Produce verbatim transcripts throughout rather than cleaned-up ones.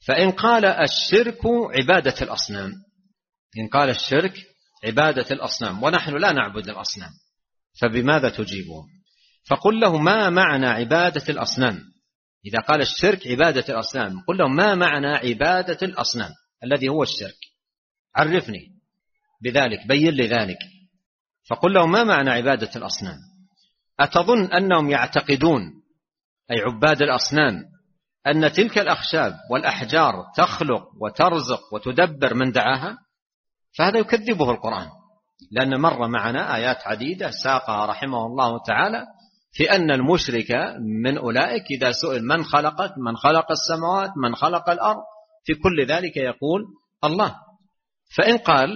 فإن قال الشرك عبادة الأصنام، إن قال الشرك عبادة الأصنام ونحن لا نعبد الأصنام، فبماذا تجيبون؟ فقل له ما معنى عبادة الأصنام؟ إذا قال الشرك عبادة الأصنام قل له ما معنى عبادة الأصنام الذي هو الشرك، عرفني بذلك، بين لي ذلك. فقل له ما معنى عبادة الأصنام؟ أتظن أنهم يعتقدون أي عباد الأصنام أن تلك الأخشاب والأحجار تخلق وترزق وتدبر من دعاها؟ فهذا يكذبه القرآن، لأن مر معنا آيات عديدة ساقها رحمه الله تعالى في أن المشرك من أولئك إذا سئل من خلقك من خلق السماوات من خلق الأرض في كل ذلك يقول الله. فإن قال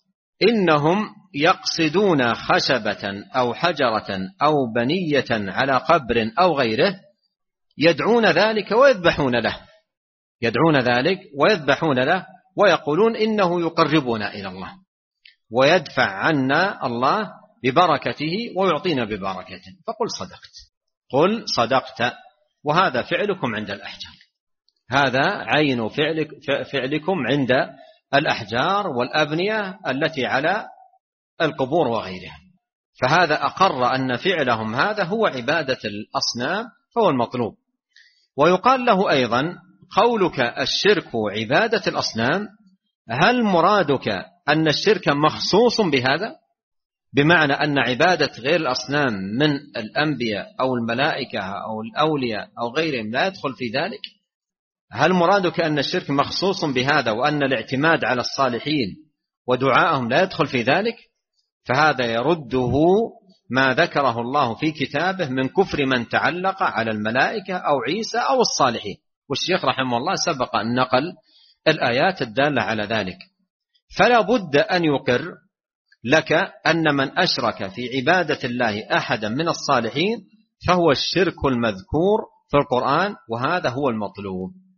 إنهم يقصدون خشبة أو حجرة أو بنية على قبر أو غيره يدعون ذلك ويذبحون له، يدعون ذلك ويذبحون له ويقولون إنه يقربنا إلى الله ويدفع عنا الله ببركته ويعطينا ببركته، فقل صدقت، قل صدقت، وهذا فعلكم عند الأحجار، هذا عين فعلك فعلكم عند الأحجار والأبنية التي على القبور وغيرها، فهذا أقر أن فعلهم هذا هو عبادة الأصنام فهو المطلوب. ويقال له أيضا قولك الشرك عبادة الأصنام، هل مرادك أن الشرك مخصوص بهذا، بمعنى أن عبادة غير الأصنام من الأنبياء أو الملائكة أو الأولياء أو غيرهم لا يدخل في ذلك؟ هل مرادك أن الشرك مخصوص بهذا وأن الاعتماد على الصالحين ودعائهم لا يدخل في ذلك؟ فهذا يرده ما ذكره الله في كتابه من كفر من تعلق على الملائكة أو عيسى أو الصالحين، والشيخ رحمه الله سبق أن نقل الآيات الدالة على ذلك. فلا بد أن يقر لك أن من أشرك في عبادة الله أحدا من الصالحين فهو الشرك المذكور في القرآن، وهذا هو المطلوب.